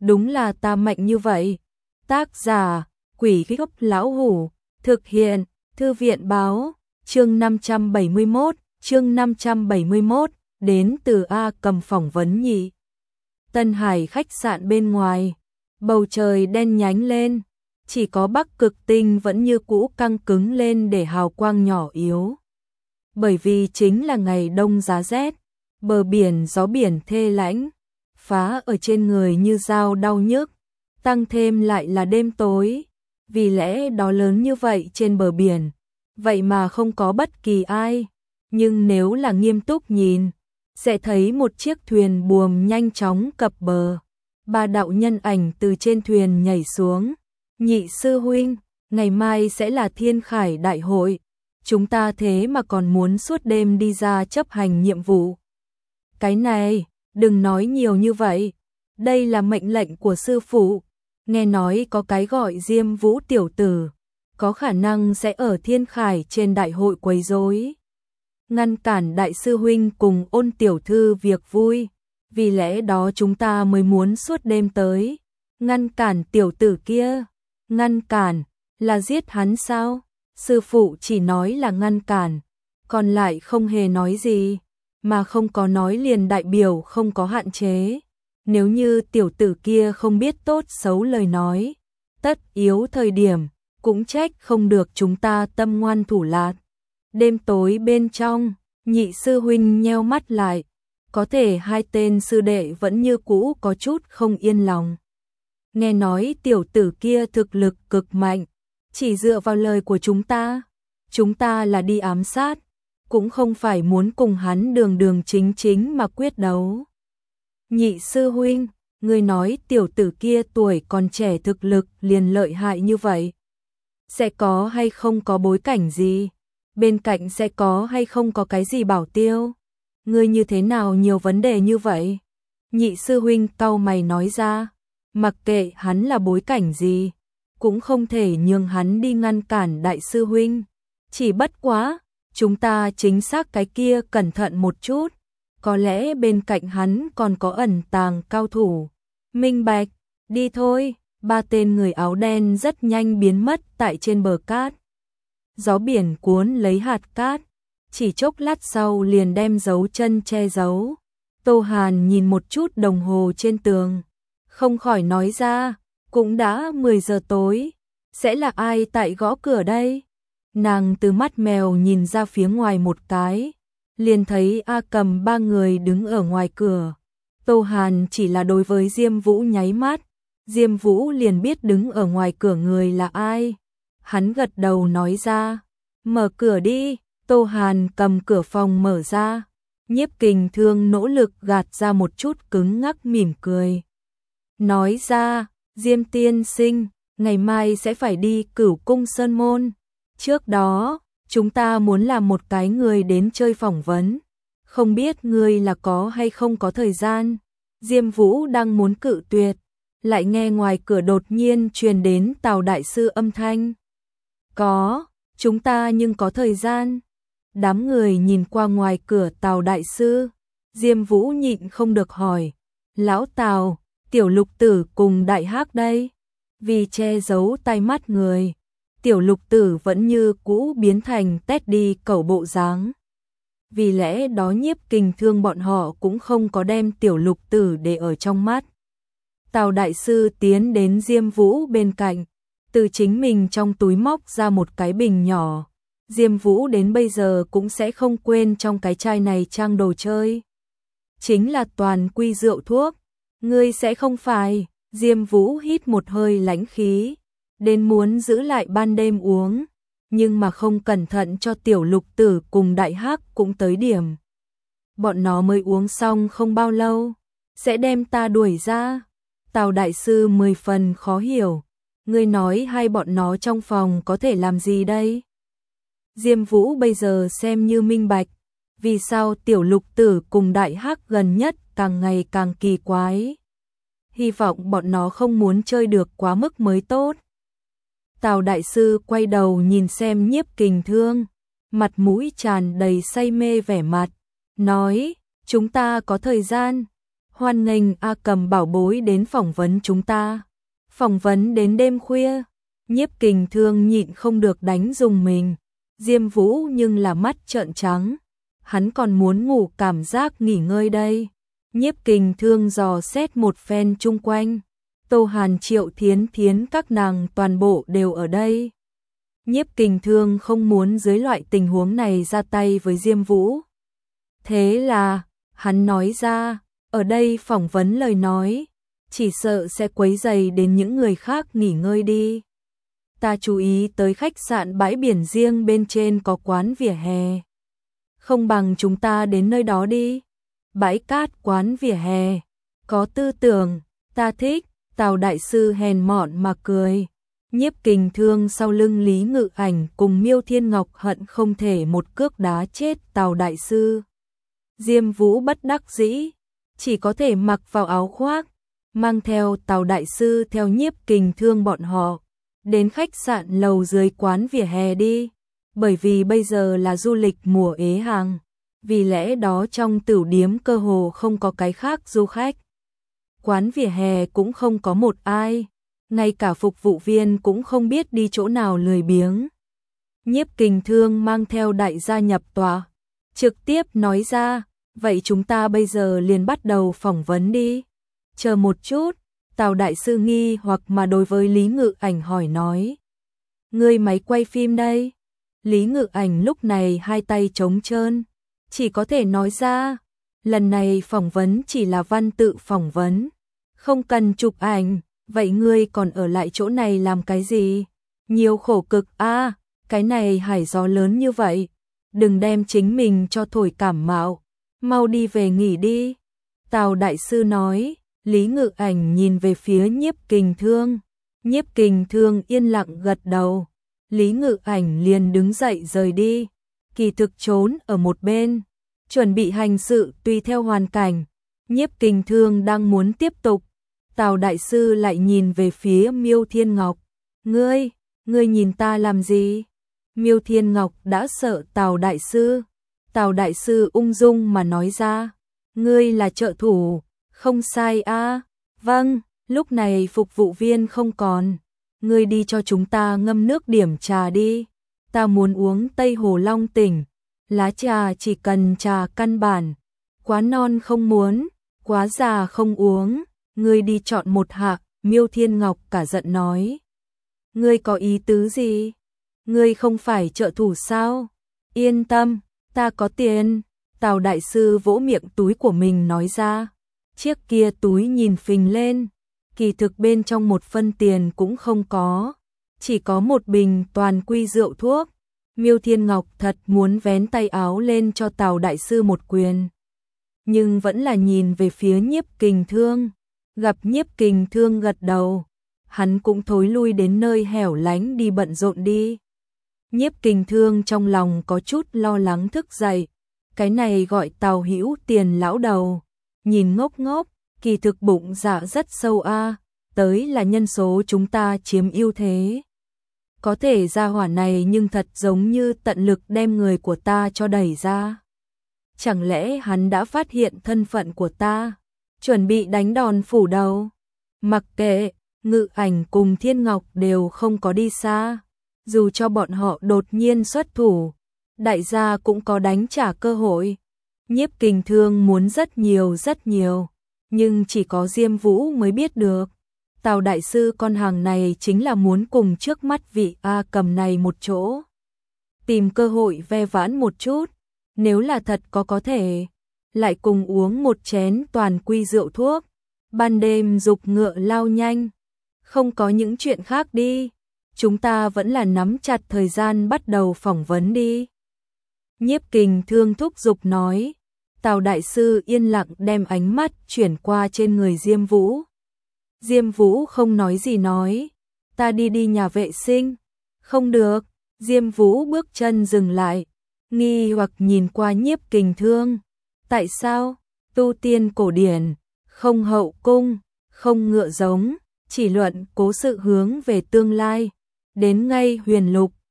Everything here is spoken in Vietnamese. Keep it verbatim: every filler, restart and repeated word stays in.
đúng là ta mạnh như vậy. Tác giả, Quỷ Gốc Lão Hủ, thực hiện, Thư viện Báo, chương năm trăm bảy mươi mốt, chương năm trăm bảy mươi mốt, đến từ A Cầm phỏng vấn nhị. Tân Hải khách sạn bên ngoài, bầu trời đen nhánh lên, chỉ có Bắc Cực Tinh vẫn như cũ căng cứng lên để hào quang nhỏ yếu. Bởi vì chính là ngày đông giá rét, bờ biển gió biển thê lãnh, phá ở trên người như dao đau nhức, tăng thêm lại là đêm tối, vì lẽ đó lớn như vậy trên bờ biển, vậy mà không có bất kỳ ai, nhưng nếu là nghiêm túc nhìn, sẽ thấy một chiếc thuyền buồm nhanh chóng cập bờ, ba đạo nhân ảnh từ trên thuyền nhảy xuống. Nhị sư huynh, ngày mai sẽ là Thiên Khải đại hội, chúng ta thế mà còn muốn suốt đêm đi ra chấp hành nhiệm vụ. Cái này, đừng nói nhiều như vậy, đây là mệnh lệnh của sư phụ, nghe nói có cái gọi Diêm Vũ tiểu tử, có khả năng sẽ ở Thiên Khải trên đại hội quấy rối, ngăn cản đại sư huynh cùng Ôn tiểu thư việc vui, vì lẽ đó chúng ta mới muốn suốt đêm tới, ngăn cản tiểu tử kia. Ngăn cản, là giết hắn sao? Sư phụ chỉ nói là ngăn cản, còn lại không hề nói gì, mà không có nói liền đại biểu không có hạn chế. Nếu như tiểu tử kia không biết tốt xấu lời nói, tất yếu thời điểm, cũng trách không được chúng ta tâm ngoan thủ lạt. Đêm tối bên trong, nhị sư huynh nheo mắt lại, có thể hai tên sư đệ vẫn như cũ có chút không yên lòng. Nghe nói tiểu tử kia thực lực cực mạnh, chỉ dựa vào lời của chúng ta, chúng ta là đi ám sát, cũng không phải muốn cùng hắn đường đường chính chính mà quyết đấu. Nhị sư huynh, ngươi nói tiểu tử kia tuổi còn trẻ thực lực liền lợi hại như vậy, sẽ có hay không có bối cảnh gì, bên cạnh sẽ có hay không có cái gì bảo tiêu, ngươi như thế nào nhiều vấn đề như vậy? Nhị sư huynh cau mày nói ra. Mặc kệ hắn là bối cảnh gì, cũng không thể nhường hắn đi ngăn cản đại sư huynh. Chỉ bất quá, chúng ta chính xác cái kia cẩn thận một chút, có lẽ bên cạnh hắn còn có ẩn tàng cao thủ. Minh bạch, đi thôi, ba tên người áo đen rất nhanh biến mất tại trên bờ cát. Gió biển cuốn lấy hạt cát, chỉ chốc lát sau liền đem dấu chân che giấu. Tô Hàn nhìn một chút đồng hồ trên tường, không khỏi nói ra, cũng đã mười giờ tối, sẽ là ai tại gõ cửa đây? Nàng từ mắt mèo nhìn ra phía ngoài một cái, liền thấy A Cầm ba người đứng ở ngoài cửa. Tô Hàn chỉ là đối với Diêm Vũ nháy mắt, Diêm Vũ liền biết đứng ở ngoài cửa người là ai. Hắn gật đầu nói ra, mở cửa đi. Tô Hàn cầm cửa phòng mở ra, Nhiếp Kình Thương nỗ lực gạt ra một chút cứng ngắc mỉm cười. Nói ra, Diêm tiên sinh, ngày mai sẽ phải đi Cửu Cung Sơn Môn. Trước đó, chúng ta muốn làm một cái người đến chơi phỏng vấn. Không biết ngươi là có hay không có thời gian. Diêm Vũ đang muốn cự tuyệt, lại nghe ngoài cửa đột nhiên truyền đến Tào đại sư âm thanh. Có, chúng ta nhưng có thời gian. Đám người nhìn qua ngoài cửa Tào đại sư, Diêm Vũ nhịn không được hỏi, lão Tào, tiểu lục tử cùng đại hắc đây? Vì che giấu tai mắt người, tiểu lục tử vẫn như cũ biến thành tét đi cẩu bộ dáng. Vì lẽ đó Nhiếp Kình Thương bọn họ cũng không có đem tiểu lục tử để ở trong mắt. Tào đại sư tiến đến Diêm Vũ bên cạnh, từ chính mình trong túi móc ra một cái bình nhỏ. Diêm Vũ đến bây giờ cũng sẽ không quên trong cái chai này trang đồ chơi. Chính là toàn quy rượu thuốc. Ngươi sẽ không phải. Diêm Vũ hít một hơi lãnh khí, đến muốn giữ lại ban đêm uống, nhưng mà không cẩn thận cho tiểu lục tử cùng đại hắc cũng tới điểm. Bọn nó mới uống xong không bao lâu, sẽ đem ta đuổi ra. Tào đại sư mười phần khó hiểu. Ngươi nói hai bọn nó trong phòng có thể làm gì đây? Diêm Vũ bây giờ xem như minh bạch, vì sao tiểu lục tử cùng đại hắc gần nhất càng ngày càng kỳ quái. Hy vọng bọn nó không muốn chơi được quá mức mới tốt. Tào đại sư quay đầu nhìn xem Nhiếp Kình Thương, mặt mũi tràn đầy say mê vẻ mặt, nói, chúng ta có thời gian. Hoan nghênh A Cầm bảo bối đến phỏng vấn chúng ta. Phỏng vấn đến đêm khuya, Nhiếp Kình Thương nhịn không được đánh rùng mình. Diêm Vũ nhưng là mắt trợn trắng, hắn còn muốn ngủ cảm giác nghỉ ngơi đây. Nhiếp Kình Thương dò xét một phen chung quanh, Tô Hàn, Triệu Thiến Thiến các nàng toàn bộ đều ở đây. Nhiếp Kình Thương không muốn dưới loại tình huống này ra tay với Diêm Vũ. Thế là, hắn nói ra, ở đây phỏng vấn lời nói, chỉ sợ sẽ quấy rầy đến những người khác nghỉ ngơi đi. Ta chú ý tới khách sạn bãi biển riêng bên trên có quán vỉa hè. Không bằng chúng ta đến nơi đó đi. Bãi cát quán vỉa hè, có tư tưởng, ta thích. Tào đại sư hèn mọn mà cười. Nhiếp Kình Thương sau lưng Lý Ngự Ảnh cùng Miêu Thiên Ngọc hận không thể một cước đá chết Tào đại sư. Diêm Vũ bất đắc dĩ, chỉ có thể mặc vào áo khoác, mang theo Tào đại sư theo Nhiếp Kình Thương bọn họ đến khách sạn lầu dưới quán vỉa hè đi, bởi vì bây giờ là du lịch mùa ế hàng, vì lẽ đó trong tửu điếm cơ hồ không có cái khác du khách. Quán vỉa hè cũng không có một ai, ngay cả phục vụ viên cũng không biết đi chỗ nào lười biếng. Nhiếp Kình Thương mang theo đại gia nhập tòa, trực tiếp nói ra, vậy chúng ta bây giờ liền bắt đầu phỏng vấn đi. Chờ một chút, Tào đại sư nghi hoặc mà đối với Lý Ngự Ảnh hỏi nói. Ngươi máy quay phim đây? Lý Ngự Ảnh lúc này hai tay trống trơn, chỉ có thể nói ra, lần này phỏng vấn chỉ là văn tự phỏng vấn, không cần chụp ảnh, vậy ngươi còn ở lại chỗ này làm cái gì? Nhiều khổ cực a, à, cái này hải gió lớn như vậy, đừng đem chính mình cho thổi cảm mạo, mau đi về nghỉ đi. Tào đại sư nói. Lý Ngự Ảnh nhìn về phía Nhiếp Kình Thương, Nhiếp Kình Thương yên lặng gật đầu, Lý Ngự Ảnh liền đứng dậy rời đi, kỳ thực trốn ở một bên, chuẩn bị hành sự tùy theo hoàn cảnh. Nhiếp Kình Thương đang muốn tiếp tục, Tào đại sư lại nhìn về phía Miêu Thiên Ngọc, ngươi, ngươi nhìn ta làm gì? Miêu Thiên Ngọc đã sợ Tào đại sư, Tào đại sư ung dung mà nói ra, ngươi là trợ thủ. Không sai a, à. Vâng, lúc này phục vụ viên không còn, ngươi đi cho chúng ta ngâm nước điểm trà đi, ta muốn uống Tây Hồ Long Tỉnh, lá trà chỉ cần trà căn bản, quá non không muốn, quá già không uống, ngươi đi chọn một hạ. Miêu Thiên Ngọc cả giận nói. Ngươi có ý tứ gì? Ngươi không phải trợ thủ sao? Yên tâm, ta có tiền. Tào đại sư vỗ miệng túi của mình nói ra. Chiếc kia túi nhìn phình lên, kỳ thực bên trong một phân tiền cũng không có, chỉ có một bình toàn quy rượu thuốc. Miêu Thiên Ngọc thật muốn vén tay áo lên cho Tào đại sư một quyền, nhưng vẫn là nhìn về phía Nhiếp Kình Thương, gặp Nhiếp Kình Thương gật đầu, hắn cũng thối lui đến nơi hẻo lánh đi bận rộn đi. Nhiếp Kình Thương trong lòng có chút lo lắng thức dậy, cái này gọi Tào Hữu Tiền lão đầu. Nhìn ngốc ngốc, kỳ thực bụng dạ rất sâu a, à, tới là nhân số chúng ta chiếm ưu thế. Có thể ra hỏa này nhưng thật giống như tận lực đem người của ta cho đẩy ra. Chẳng lẽ hắn đã phát hiện thân phận của ta, chuẩn bị đánh đòn phủ đầu? Mặc kệ, Ngự Ảnh cùng Thiên Ngọc đều không có đi xa, dù cho bọn họ đột nhiên xuất thủ, đại gia cũng có đánh trả cơ hội. Nhiếp Kình Thương muốn rất nhiều rất nhiều, nhưng chỉ có Diêm Vũ mới biết được. Tào đại sư con hàng này chính là muốn cùng trước mắt vị A Cầm này một chỗ, tìm cơ hội ve vãn một chút, nếu là thật có có thể, lại cùng uống một chén toàn quy rượu thuốc, ban đêm dục ngựa lao nhanh. Không có những chuyện khác đi, chúng ta vẫn là nắm chặt thời gian bắt đầu phỏng vấn đi. Nhiếp Kình Thương thúc giục nói. Tào đại sư yên lặng đem ánh mắt chuyển qua trên người Diêm Vũ. Diêm Vũ không nói gì nói, ta đi đi nhà vệ sinh. Không được, Diêm Vũ bước chân dừng lại, nghi hoặc nhìn qua Nhiếp Kình Thương. Tại sao? Tu tiên cổ điển, không hậu cung, không ngựa giống, chỉ luận cố sự hướng về tương lai, đến ngay huyền lục,